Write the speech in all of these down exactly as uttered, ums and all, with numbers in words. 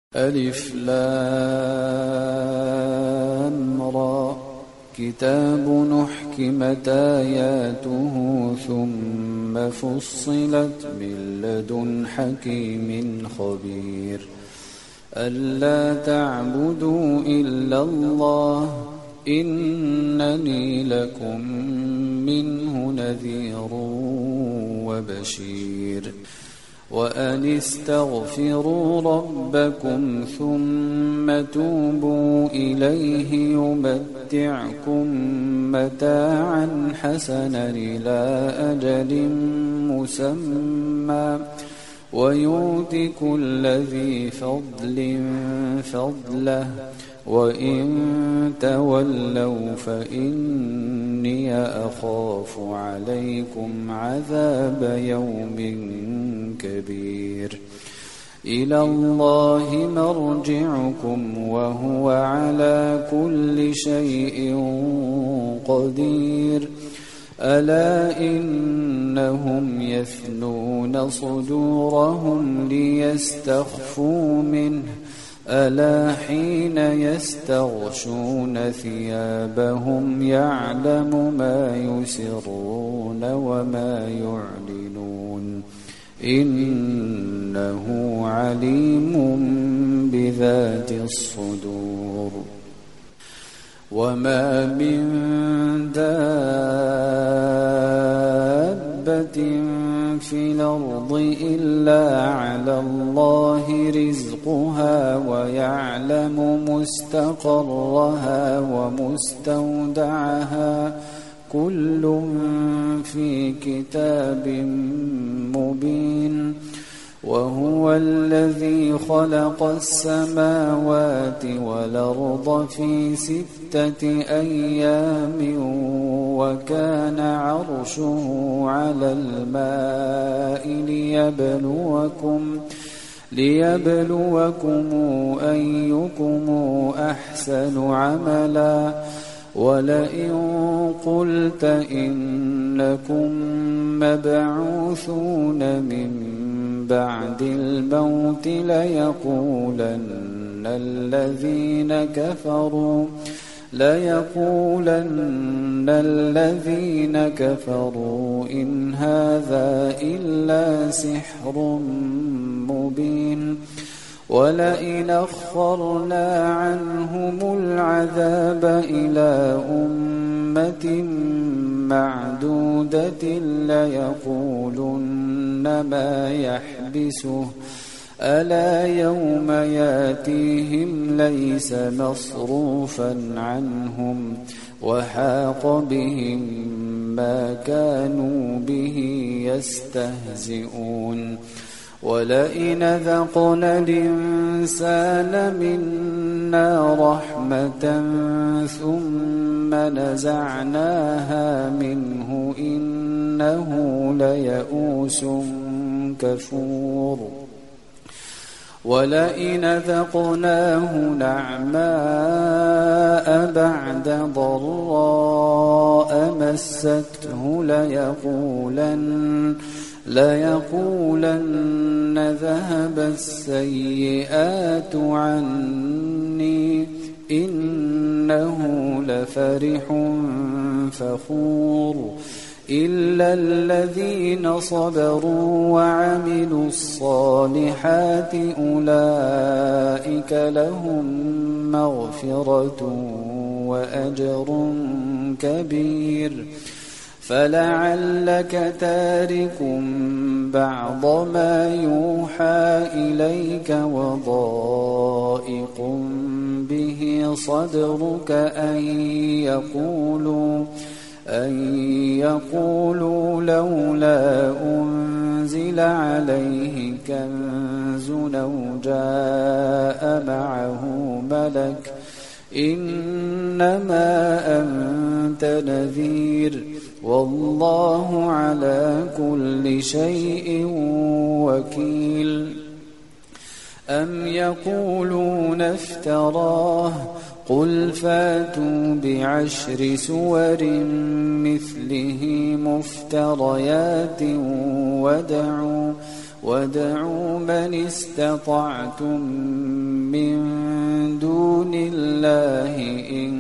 ألف لام را كتاب أحكمت آياته ثم فصلت من لدن حكيم خبير ألا تعبدوا إلا الله إنني لكم منه نذير وبشير وأن استغفروا ربكم ثم توبوا إليه يمتعكم متاعا حسنا إلى أجل مسمى ويؤت كل ذي فضل فضله وإن تولوا فإني أخاف عليكم عذاب يوم كبير إلى الله مرجعكم وهو على كل شيء قدير ألا إنهم يثنون صدورهم ليستخفوا منه ألا حين يستغشون ثيابهم يعلم ما يسرون وما يعلنون إنه عليم بذات الصدور وما من دابة في الأرض إلا على الله رزقها ويعلم مستقرها ومستودعها كل في كتاب مبين وهو الذي خلق السماوات والأرض في ستة أيام وكان عرشه على الماء ليبلوكم ليبلوكم أيكم أحسن عملا ولئن قلت إنكم مبعوثون من بعد الموت ليقولن الذين كفروا ليقولن الذين كفروا إن هذا إلا سحر مبين ولئن أخرنا عنهم العذاب إلى أمة معدودة ليقولن ما يحبسه ألا يوم ياتيهم ليس مصروفا عنهم وحاق بهم ما كانوا به يستهزئون ولئن ذقنا الإنسان منا رحمة ثم نزعناها منه إنه ليئوس كفور ولئن ذقناه نعماء بعد ضراء مسته ليقولن ليقولن ذهب السيئات عني إنه لفرح فخور إلا الذين صبروا وعملوا الصالحات أولئك لهم مغفرة وأجر كبير فلعلك تارك بعض ما يوحى إليك وضائق به صدرك أن يقولوا أن يقولوا لولا أنزل عليه كنز أو جاء معه ملك إنما أنت نذير والله على كل شيء وكيل أم يقولون افتراه قل فاتوا بعشر سور مثله مفتريات ودعوا وادعوا من استطعتم من دون الله إن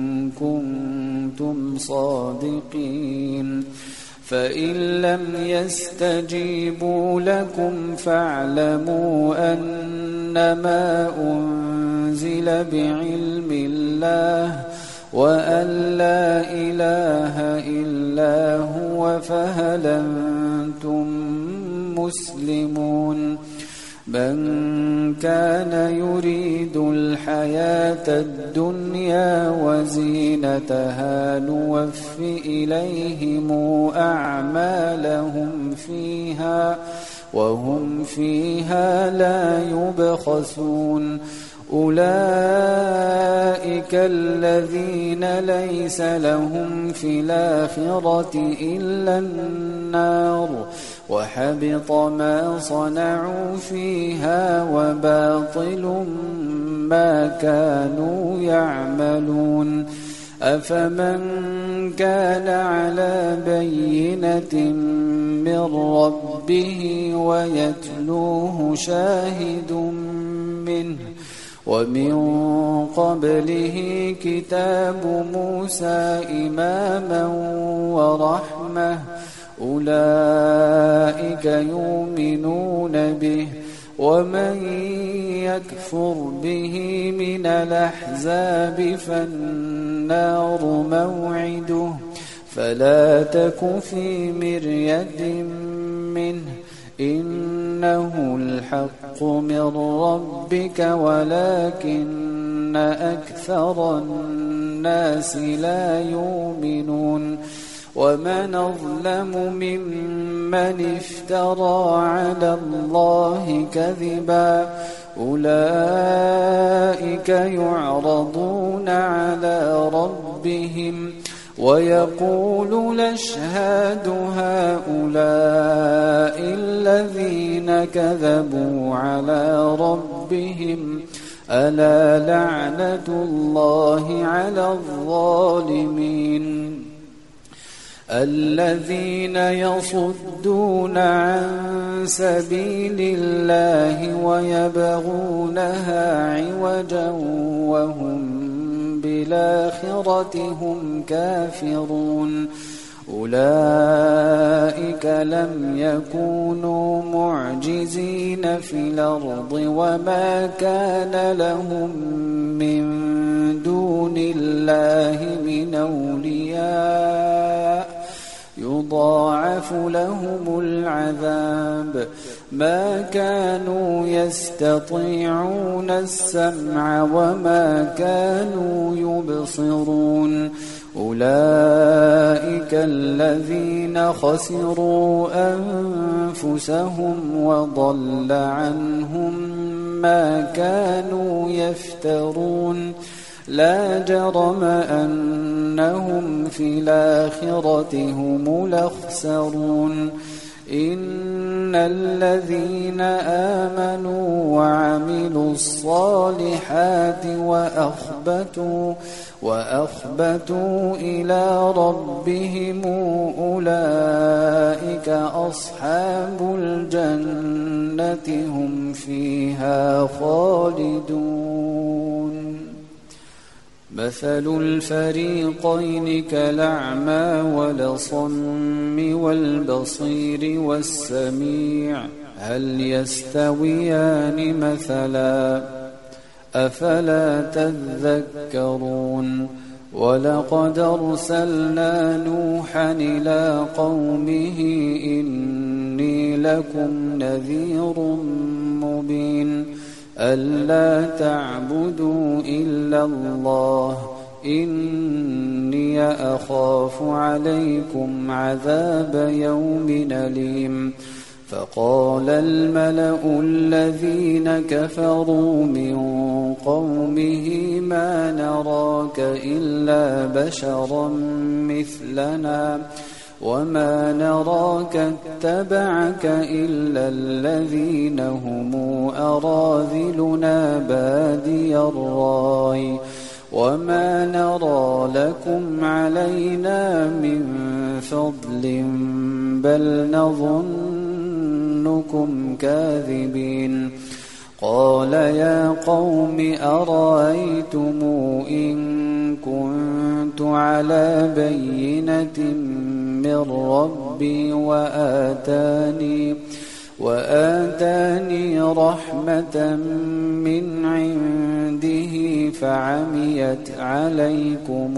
كنتم صادقين فإن لم يستجيبوا لكم فاعلموا أنما أنزل بعلم الله وأن لا إله إلا هو فهل أنتم مسلمون من كان يريد الحياة الدنيا وزينتها نوف إليهم أعمالهم فيها وهم فيها لا يبخسون أولئك الذين ليس لهم في الآخرة إلا النار وحبط ما صنعوا فيها وباطل ما كانوا يعملون أفمن كان على بينة من ربه ويتلوه شاهد منه ومن قبله كتاب موسى إماما ورحمة أولئك يؤمنون به ومن يكفر به من الأحزاب فالنار موعده فلا تك في مرية منه إنه الحق من ربك ولكن أكثر الناس لا يؤمنون ومن أظلم ممن افترى على الله كذبا أولئك يعرضون على ربهم ويقول الأشهاد هؤلاء الذين كذبوا على ربهم ألا لعنة الله على الظالمين الذين يصدون عن سبيل الله ويبغونها عوجا وهم بالآخرة هم كافرون أولئك لم يكونوا معجزين في الأرض وما كان لهم من دون الله من أولياء يضاعف لهم العذاب ما كانوا يستطيعون السمع وما كانوا يبصرون أولئك الذين خسروا أنفسهم وضل عنهم ما كانوا يفترون لا جرم أنهم في الآخرة هم الأخسرون إن الذين آمنوا وعملوا الصالحات وأخبتوا وأخبتوا إلى ربهم أولئك أصحاب الجنة هم فيها خالدون مثل الفريقين كالأعمى والأصم والبصير والسميع هل يستويان مثلا أفلا تذكرون ولقد أرسلنا نوحا إلى قومه إني لكم نذير مبين ألا تعبدوا إلا الله إني أخاف عليكم عذاب يوم أليم فقال الملأ الذين كفروا من قومه ما نراك إلا بشرا مثلنا وما نراك اتبعك إلا الذين هم أراذلنا بادي الرأي وما نرى لكم علينا من فضل بل نظنكم أظنكم كاذبين قال يا قوم أرأيتم إن كنت على بينة من ربي وآتاني وآتاني رحمة من عنده فعميت عليكم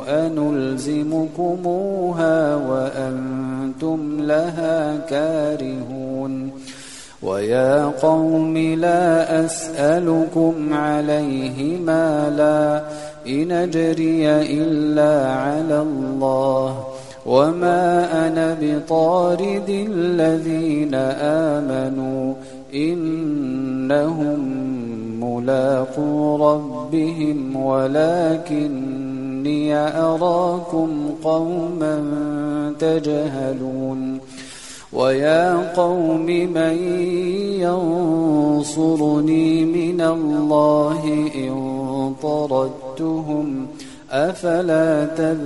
أنلزمكموها وأنتم لها كارهون ويا قوم لا أسألكم عليه مالا إن أجري إلا على الله وما أنا بطارد الذين آمنوا إنهم ملاقو ربهم ولكني أراكم قوما تجهلون ويا قوم من ينصرني من الله إن طردتهم أفلا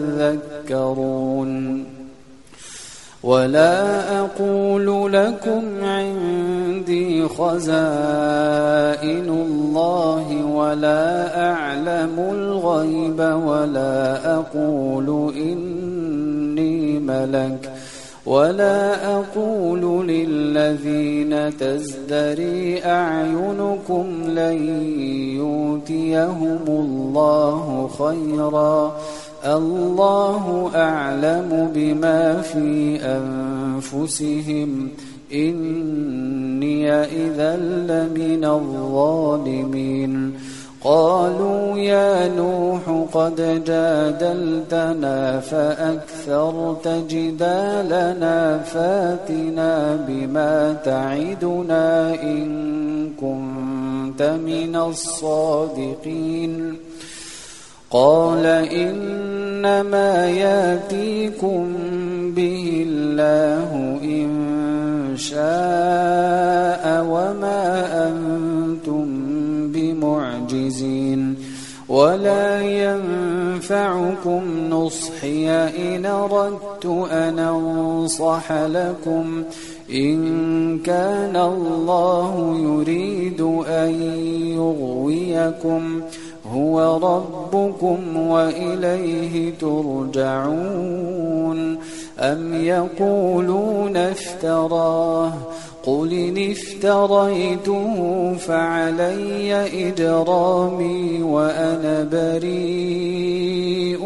تذكرون ولا أقول لكم عندي خزائن الله ولا أعلم الغيب ولا أقول إني ملك ولا أقول للذين تزدري أعينكم لن يؤتيهم الله خيرا الله أعلم بما في أنفسهم إني إذا لمن الظالمين قالوا يا نوح قد جادلتنا فأكثرت جدالنا فاتنا بما تعدنا إن كنت من الصادقين قال إنما يأتيكم به الله إن شاء وما أنتم بمعجزين ولا ينفعكم نصحي إن أردت أن أنصح لكم إن كان الله يريد أن يغويكم هو ربكم وإليه ترجعون أم يقولون افتراه قل إن افتريته فعلي إجرامي وأنا بريء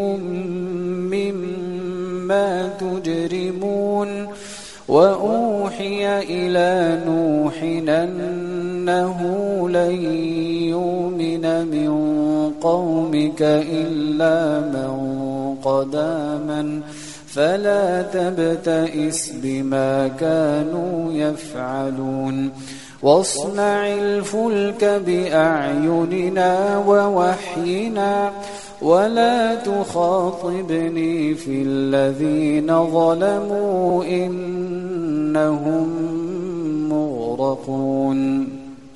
مما تجرمون وأوحي إلى نوح أنه لن يؤمن من قومك إلا من قد آمن فلا تبتئس بما كانوا يفعلون واصنع الفلك بأعيننا ووحينا ولا تخاطبني في الذين ظلموا إنهم مغرقون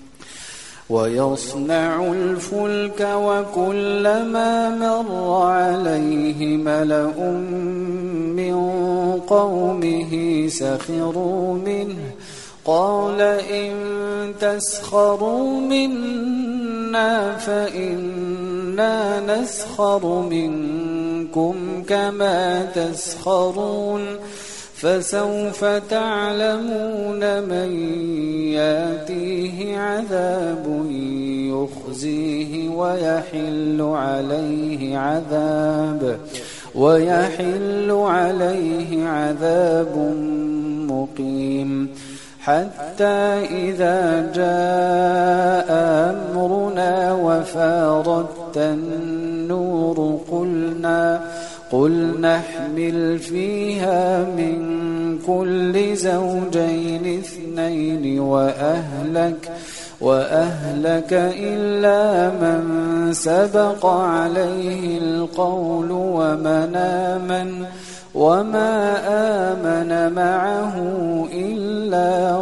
ويصنع الفلك وكلما مر عليه ملأ من قومه سخروا منه قال إن تسخروا منا فإنا نسخر منكم كما تسخرون فسوف تعلمون من ياتيه عذاب يخزيه ويحل عليه عذاب ويحل عليه عذاب مقيم حتى إذا جاء أمرنا وفارت النور قلنا قل نحمل فيها من كل زوجين اثنين وأهلك وأهلك إلا من سبق عليه القول ومن آمن وما آمن معه إلا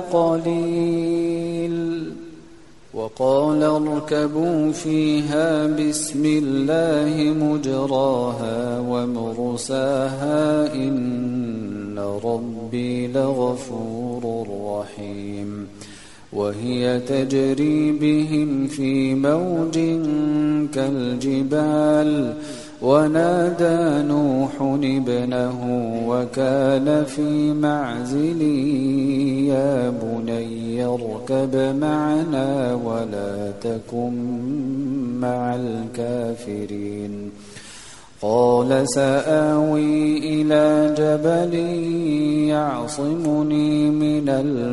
قليل وقال اركبوا فيها بسم الله مجراها ومرساها إن إن ربي لغفور رحيم وهي تجري بهم في موج كالجبال ونادى نوح ابنه وكان في معزل يا بني اركب معنا ولا تكن مع الكافرين قال سآوي إلى جبل يعصمني من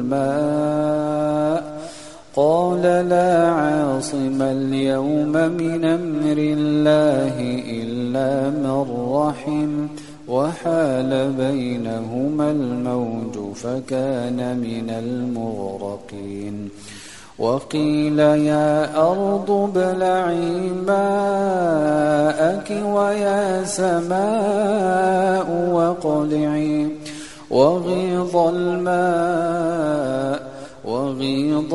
الماء قال لا عاصم اليوم من أمر الله إلا من رحم وحال بينهما الموج فكان من المغرقين وقيل يا أرض ابلعي ماءك ويا سماء واقلعي وغيض الماء وغيض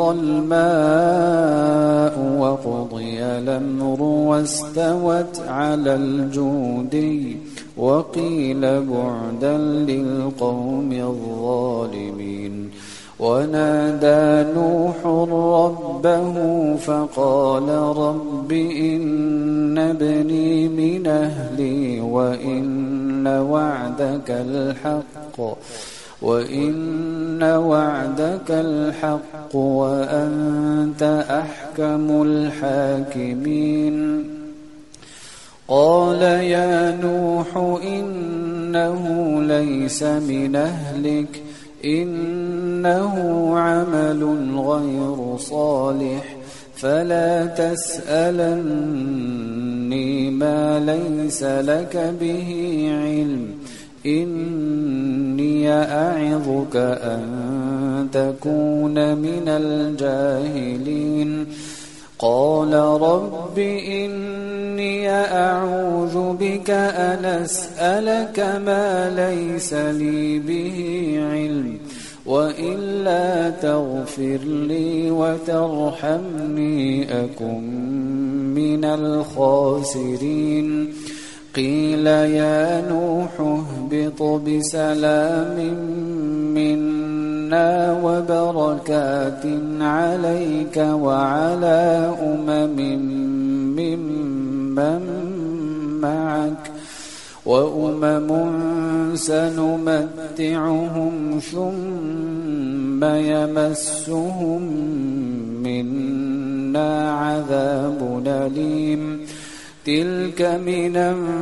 الماء وقضي الأمر واستوت على الجودي وقيل بعدا للقوم الظالمين ونادى نوح ربه فقال رب إن ابني من أهلي وإن وعدك الحق وإن وعدك الحق وأنت أحكم الحاكمين قال يا نوح إنه ليس من أهلك إنه عمل غير صالح فلا تسألني ما ليس لك به علم إني أعظك أن تكون من الجاهلين قال رب إني أعوذ بك أن أسألك ما ليس لي به علم وإلا تغفر لي وترحمني أكن من الخاسرين قيل يا نوح اهبط بسلام منا وبركات عليك وعلى أمم ممن معك وأمم سنمتعهم ثم يمسهم منا عذاب أليم تلك من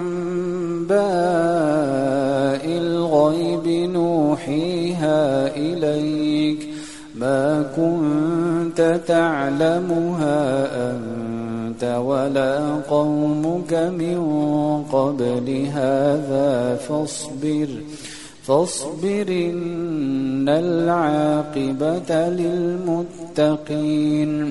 أنباء الغيب نوحيها إليك ما كنت تعلمها أنت ولا قومك من قبل هذا فاصبر فاصبر إن العاقبة للمتقين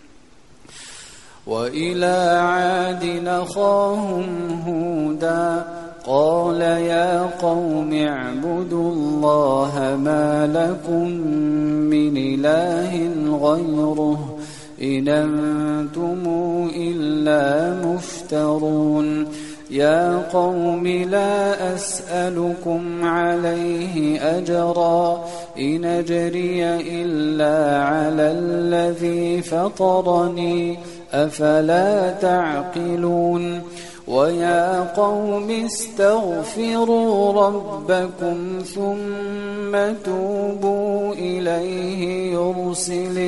وإلى عاد أخاهم هودا قال يا قوم اعبدوا الله ما لكم من إله غيره إن أنتم إلا مفترون يا قوم لا أسألكم عليه أجرا إن أجري إلا على الذي فطرني أفلا تعقلون ويا قوم استغفروا ربكم ثم توبوا إليه يرسل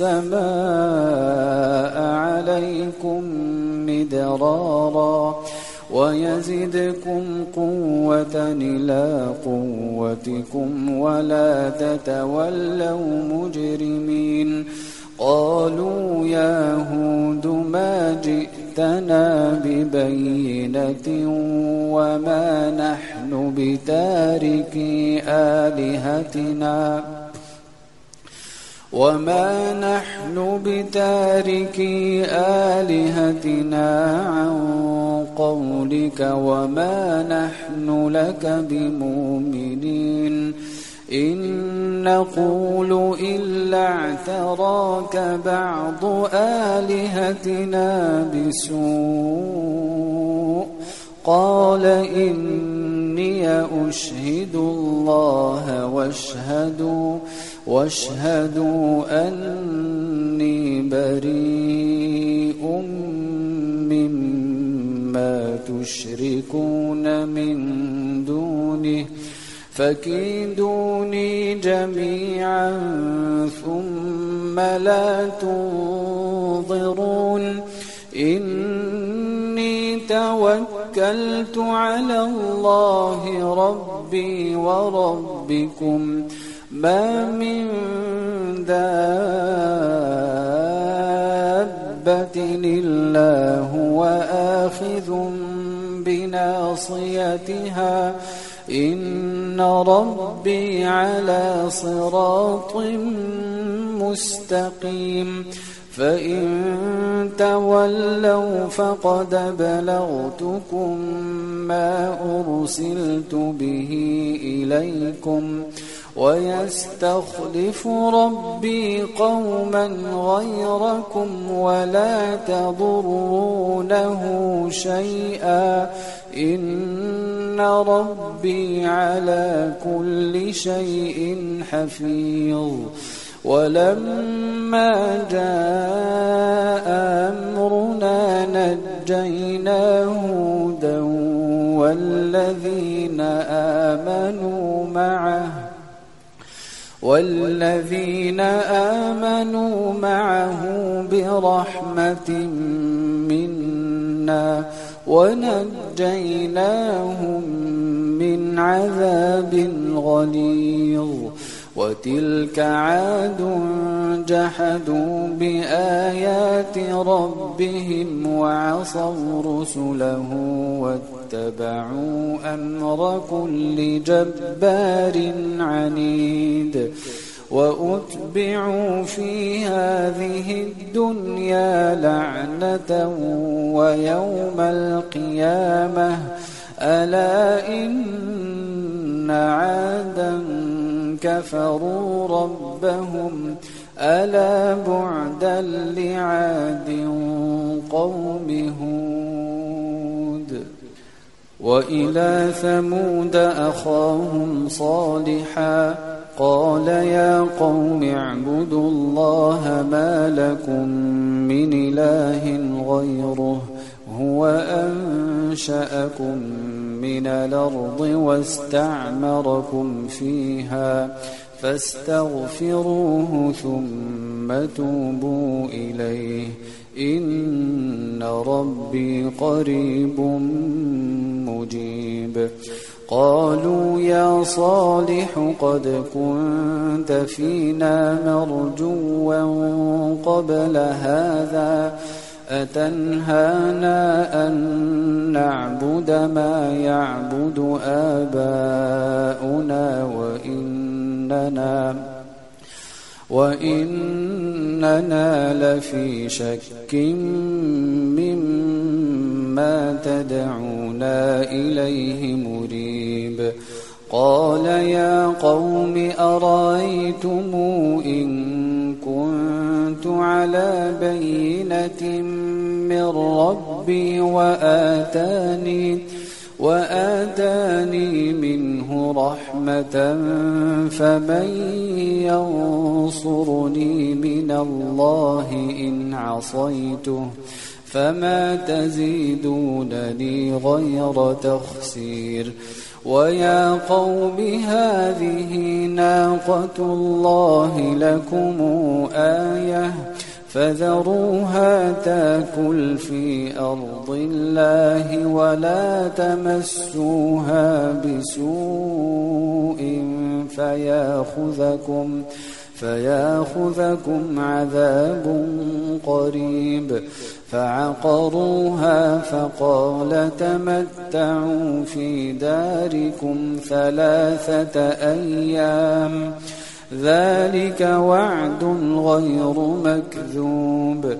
السماء عليكم مدرارا ويزدكم قوة إلى قوتكم ولا تتولوا مجرمين قالوا يا هود ما جئتنا ببينة وما نحن بتاركي آلهتنا وما نحن بتاركي آلهتنا عن قولك وما نحن لك بمؤمنين إن نقول إلا اعتراك بعض آلهتنا بسوء قال إني أشهد الله واشهدوا, واشهدوا أني بريء مما تشركون من دونه فكيدوني جميعا ثم لا تنظرون إني توكلت على الله ربي وربكم ما من دابة إلا هو آخذ بناصيتها إن ربي على صراط مستقيم فإن تولوا فقد بلغتكم ما أرسلت به إليكم ويستخلف ربي قوما غيركم ولا تضرونه شيئا إن ربي على كل شيء حفيظ ولما جاء أمرنا نجينا هودا والذين آمنوا معه والذين آمنوا معه برحمة منا ونجيناهم من عذاب غليظ وتلك عاد جحدوا بآيات ربهم وعصوا رسله واتبعوا أمر كل جبار عنيد وأتبعوا في هذه الدنيا لعنة ويوم القيامة ألا إن عادا كفروا ربهم ألا بعدا لعاد قوم هود وإلى ثمود أخاهم صالحا قال يا قوم اعبدوا الله ما لكم من إله غيره هو أنشأكم من الأرض واستعمركم فيها فاستغفروه ثم توبوا إليه إن ربي قريب مجيب قالوا يا صالح قد كنت فينا مرجوا قبل هذا أتنهانا أن نعبد ما يعبد آباؤنا وإننا وإننا لفي شك مما تدعونا إليه مريب قال يا قوم أرأيتم إن كنت على بينة من ربي وآتاني وآتاني منه رحمة فمن ينصرني من الله إن عصيته فما تزيدونني غير تخسير ويا قوم هذه ناقة الله لكم آية فذروها تاكل في أرض الله ولا تمسوها بسوء فياخذكم فياخذكم عذاب قريب فعقروها فقال تمتعوا في داركم ثلاثة أيام ذلك وعد غير مكذوب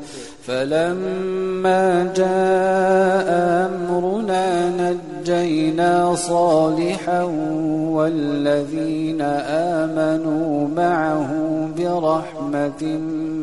فلما جاء أمرنا نجينا صالحا والذين آمنوا معه برحمة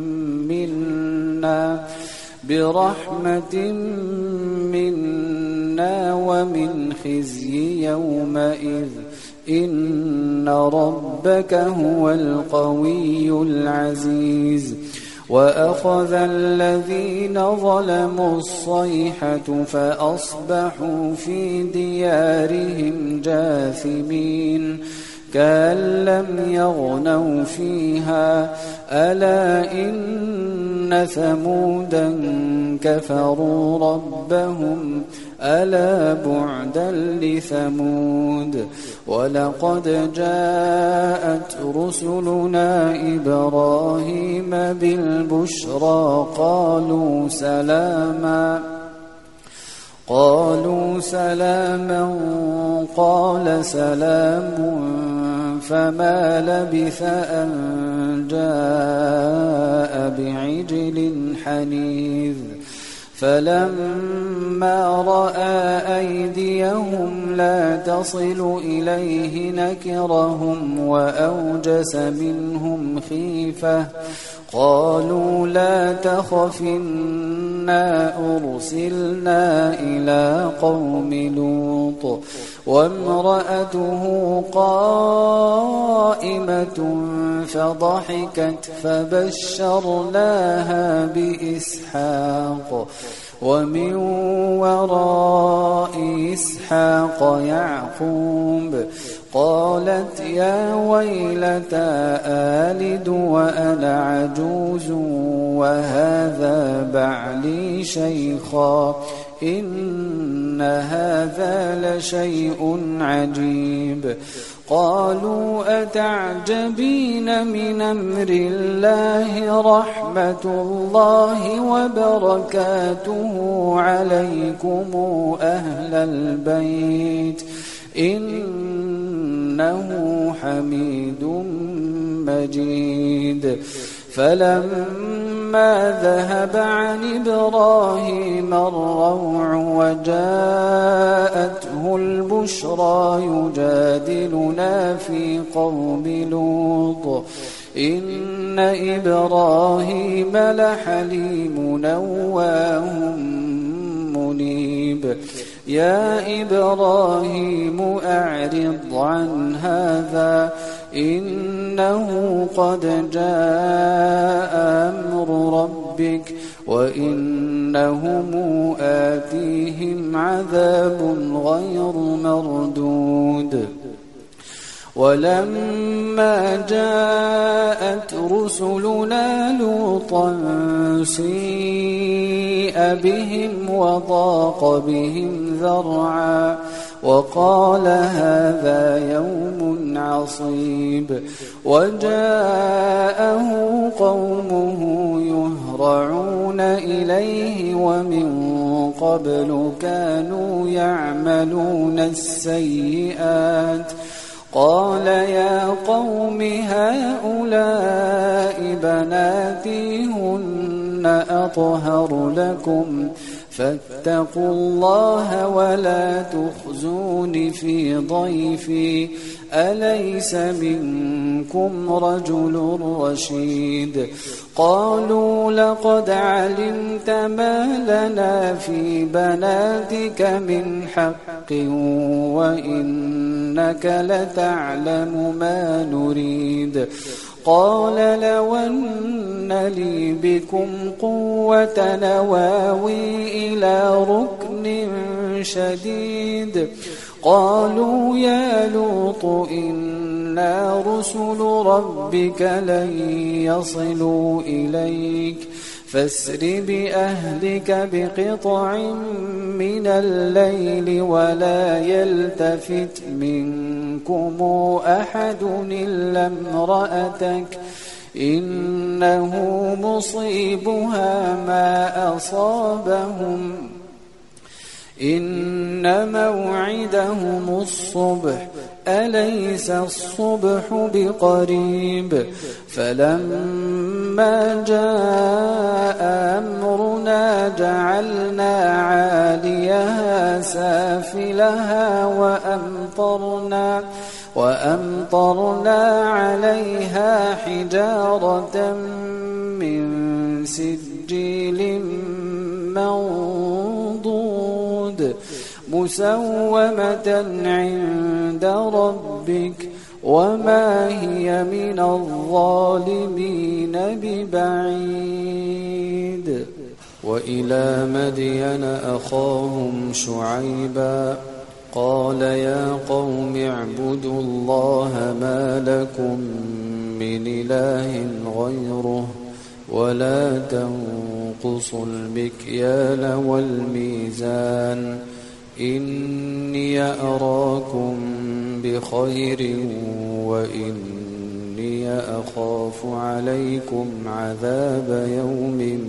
منا برحمة منا منا ومن خزي يومئذ إن ربك هو القوي العزيز وأخذ الذين ظلموا الصيحة فأصبحوا في ديارهم جاثمين كأن لم يغنوا فيها ألا إن ثمودا كفروا ربهم ألا بعدا لثمود ولقد جاءت رسلنا إبراهيم بالبشرى قالوا سلاما قالوا سلاما قال سلام فما لبث أن جاء بعجل حنيذ فلما رأى أيديهم لا تصل إليه نكرهم وأوجس منهم خيفة قالوا لا تخف إنا أرسلنا إلى قوم لوط وامرأته قائمة فضحكت فبشرناها بإسحاق ومن وراء إسحاق يعقوب قالت يا ويلتى آلد وأنا عجوز وهذا بعلي شيخا إن هذا لشيء عجيب قالوا أتعجبين من أمر الله رحمة الله وبركاته عليكم أهل البيت إنه حميد مجيد فلما ذهب عن إبراهيم الروع وجاءته البشرى يجادلنا في قوم لوط إن إبراهيم لحليم أواه منيب يا إبراهيم أعرض عن هذا إنه قد جاء أمر ربك وإنهم آتيهم عذاب غير مردود ولما جاءت رسلنا لوطا سيء بهم وضاق بهم ذرعا وقال هذا يوم عصيب وجاءه قومه يهرعون إليه ومن قبل كانوا يعملون السيئات قال يا قوم هؤلاء بناتي هن أطهر لكم فاتقوا الله ولا تخزون في ضيفي أليس منكم رجل رشيد قالوا لقد علمت ما لنا في بناتك من حق وإنك لتعلم ما نريد قال لو أن لي بكم قوة نواوي إلى ركن شديد قالوا يا لوط إنا رسل ربك لن يصلوا إليك فاسر بأهلك بقطع من الليل ولا يلتفت منكم أحد إلا امرأتك إنه مصيبها ما أصابهم إن موعدهم الصبح أليس الصبح بقريب فلما جاء أمرنا جعلنا عاليها سافلها وأمطرنا وأمطرنا عليها حجارة من سجيل منضود مسومة عند ربك وما هي من الظالمين ببعيد. وإلى مدين أخاهم شعيبا قال يا قوم اعبدوا الله ما لكم من إله غيره ولا تنقصوا المكيال والميزان إني أراكم بخير وإني أخاف عليكم عذاب يوم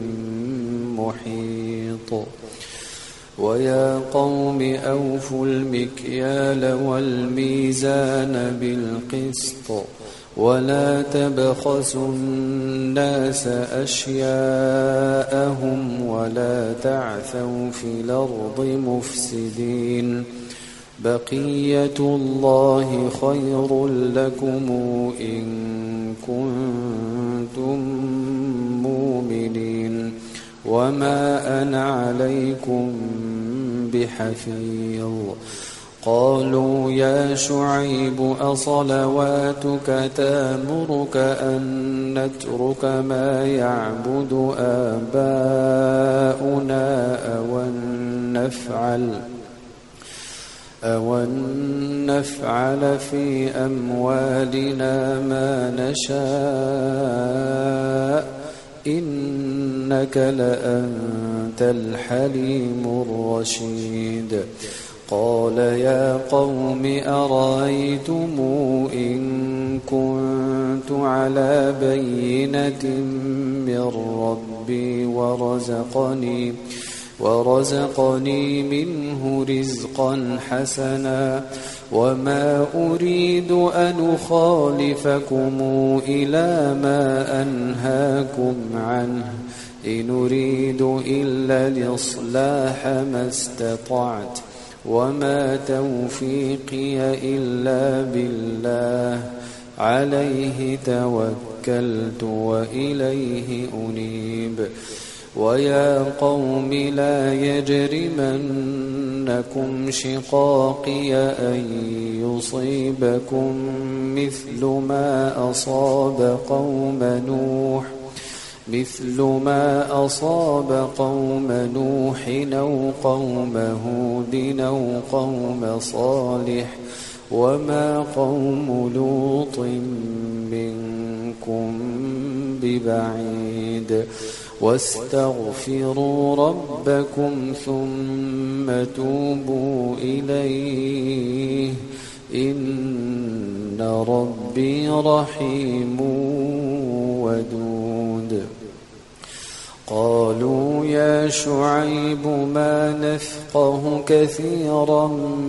محيط. ويا قوم أوفوا المكيال والميزان بالقسط ولا تبخسوا الناس أشياءهم ولا تعثوا في الأرض مفسدين بقية الله خير لكم إن كنتم مؤمنين وما أنا عليكم بحفيظ. قالوا يا شعيب أصلواتك تأمرك أن نترك ما يعبد آباؤنا أو أن نفعل أو أن نفعل في أموالنا ما نشاء إنك لأنت الحليم الرشيد. قال يا قوم أرأيتم إن كنت على بينة من ربي ورزقني ورزقني منه رزقا حسنا وما أريد أن أخالفكم إلى ما أنهاكم عنه إن أريد إلا الإصلاح ما استطعت وما توفيقي إلا بالله عليه توكلت وإليه أنيب. ويا قوم لا يجرمنكم شقاقي أن يصيبكم مثل ما أصاب قوم نوح مثل ما أصاب قوم نوح أو قوم هود أو قوم صالح وما قوم لوط منكم ببعيد. واستغفروا ربكم ثم توبوا إليه إن ربي رحيم ودود. قالوا يا شعيب ما نفقه كثيرا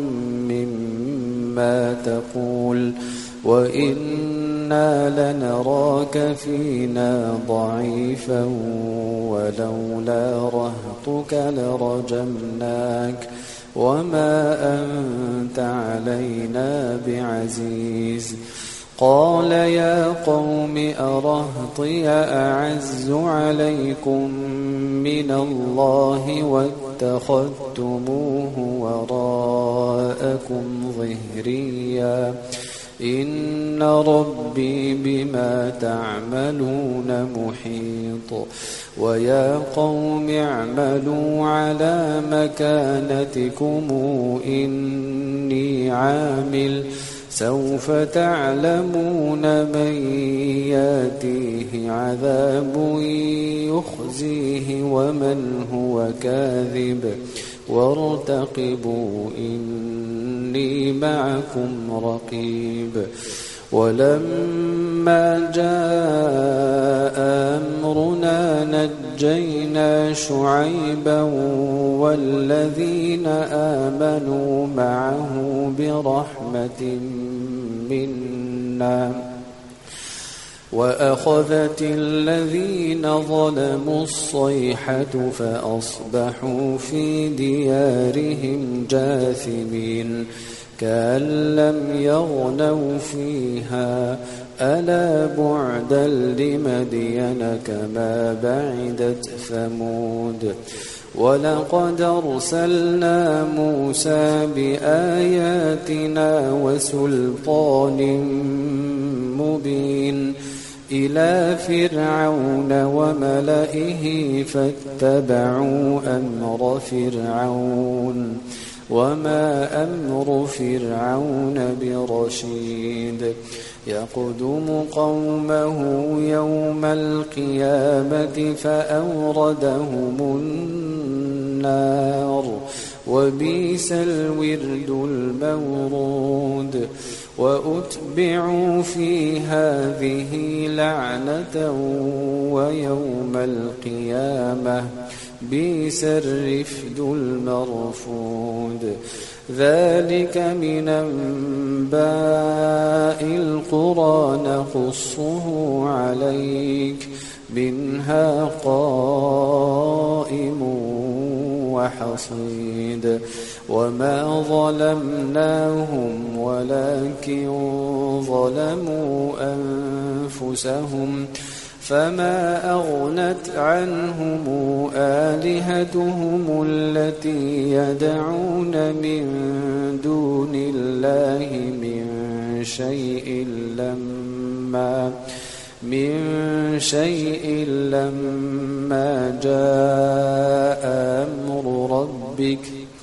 مما تقول وإنا لنراك فينا ضعيفا ولولا رهطك لرجمناك وما أنت علينا بعزيز. قال يا قوم أرهطي أعز عليكم من الله واتخذتموه وراءكم ظهريا إن ربي بما تعملون محيط. ويا قوم اعملوا على مكانتكم إني عامل سوف تعلمون من ياتيه عذاب يخزيه ومن هو كاذب وارتقبوا إني معكم رقيب. ولما جاء أمرنا نجينا شعيبا والذين آمنوا معه برحمة منا وأخذت الذين ظلموا الصيحة فأصبحوا في ديارهم جاثمين كأن لم يغنوا فيها ألا بعدا لمدين كما بعدت ثمود. ولقد أرسلنا موسى بآياتنا وسلطان مبين إلى فرعون وملئه فاتبعوا أمر فرعون وما أمر فرعون برشيد يقدم قومه يوم القيامة فأوردهم النار وبئس الورد المورود وأتبعوا في هذه لعنة ويوم القيامة بئس الرفد المرفود ذلك من أنباء القرى نقصه عليك منها قائم وحصيد وما ظلمناهم ولكن ظلموا أنفسهم فما أغنت عنهم آلهتهم التي يدعون من دون الله من شيء لما من شيء لما جاء أمر ربك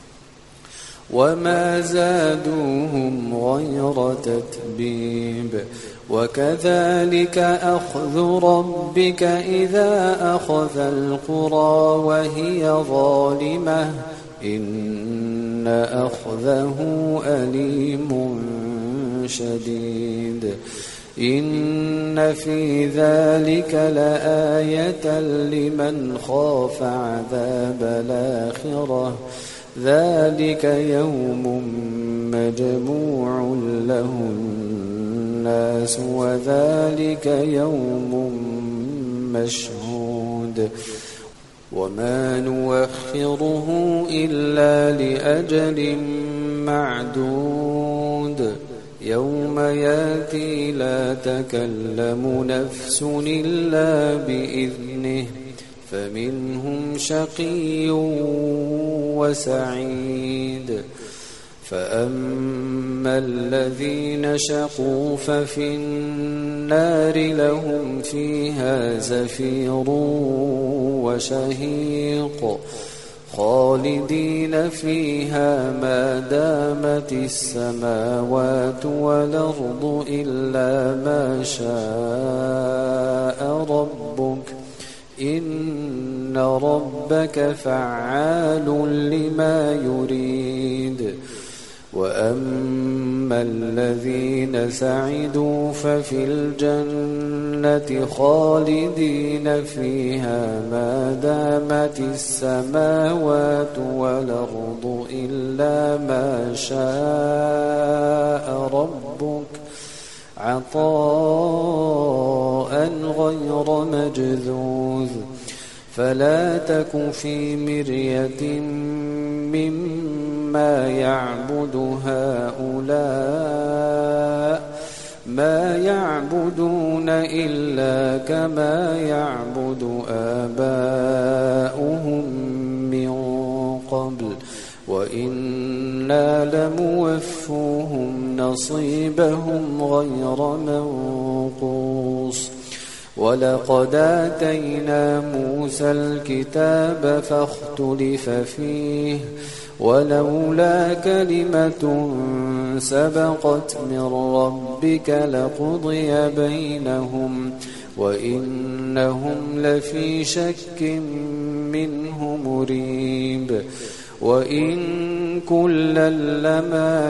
وما زادوهم غير تتبيب وكذلك أخذ ربك إذا أخذ القرى وهي ظالمة إن أخذه أليم شديد إن في ذلك لآية لمن خاف عذاب الآخرة ذلك يوم مجموع له الناس وذلك يوم مشهود وما نوخره إلا لأجل معدود يوم ياتي لا تكلم نفس إلا بإذنه فمنهم شقي وسعيد فأما الذين شقوا ففي النار لهم فيها زفير وشهيق خالدين فيها ما دامت السماوات والأرض إلا ما شاء ربك إن ربك فعال لما يريد وأما الذين سعدوا ففي الجنة خالدين فيها ما دامت السماوات والأرض إلا ما شاء ربك عطاء غير مجذوذ فلا تك في مرية مما يعبد هؤلاء ما يعبدون إلا كما يعبد آباؤهم من قبل وإنا لموفوهم نصيبهم غير منقوص ولقد آتينا موسى الكتاب فاختلف فيه ولولا كلمة سبقت من ربك لقضي بينهم وإنهم لفي شك منه مريب وإن كلا لما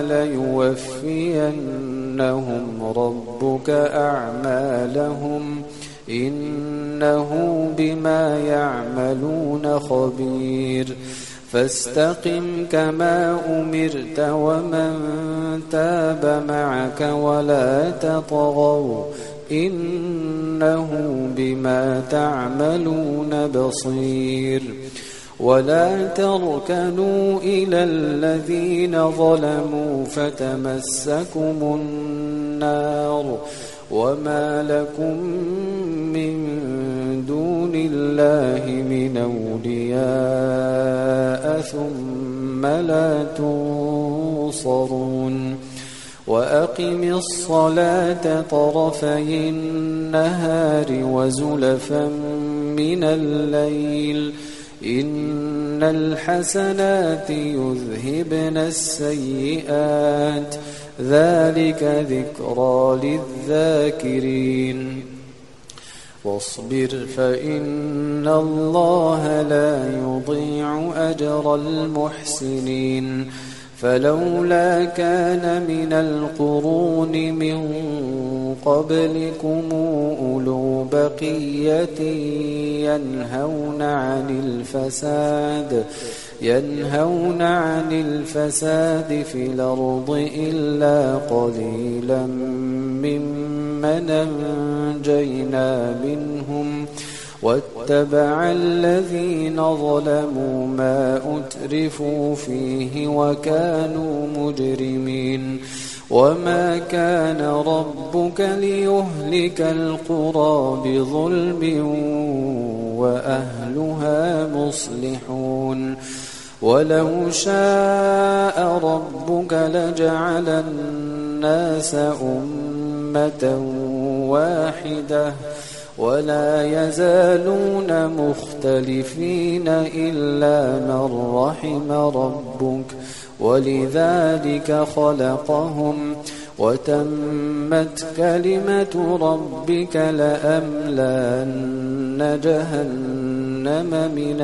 ليوفينهم ربك أعمالهم إنه بما يعملون خبير فاستقم كما أمرت ومن تاب معك ولا تطغوا إنه بما تعملون بصير ولا تركنوا إلى الذين ظلموا فتمسكم النار وما لكم من دون الله من أولياء ثم لا تنصرون وأقم الصلاة طرفي النهار وزلفا من الليل إن الحسنات يذهبن السيئات ذلك ذكرى للذاكرين واصبر فإن الله لا يضيع أجر المحسنين فلولا كان من القرون من قبلكم أولو بقية ينهون عن الفساد ينهون عن الفساد في الأرض إلا قليلا ممن أنجينا منهم واتبع الذين ظلموا ما أترفوا فيه وكانوا مجرمين وما كان ربك ليهلك القرى بظلم وأهلها مصلحون ولو شاء ربك لجعل الناس أمة واحدة ولا يزالون مختلفين إلا من رحم ربك ولذلك خلقهم وتمت كلمة ربك لأملأن جهنم من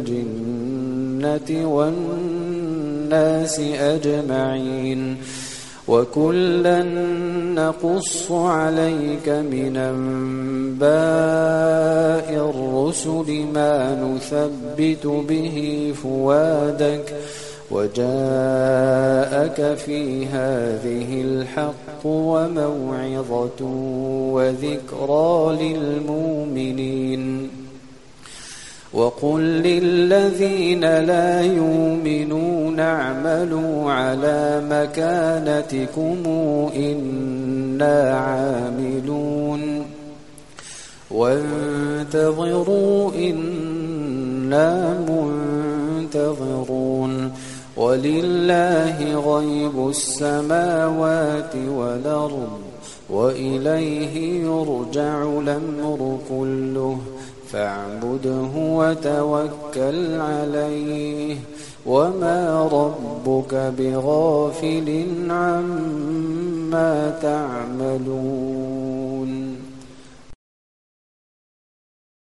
الجنة والناس أجمعين وكلا نقص عليك من أنباء الرسل ما نثبت به فؤادك وجاءك في هذه الحق وموعظة وذكرى للمؤمنين وقل للذين لا يؤمنون اعملوا على مكانتكم إنا عاملون وانتظروا إنا منتظرون ولله غيب السماوات والأرض وإليه يرجع الأمر كله فاعبده وتوكل عليه وما ربك بغافل عما تعملون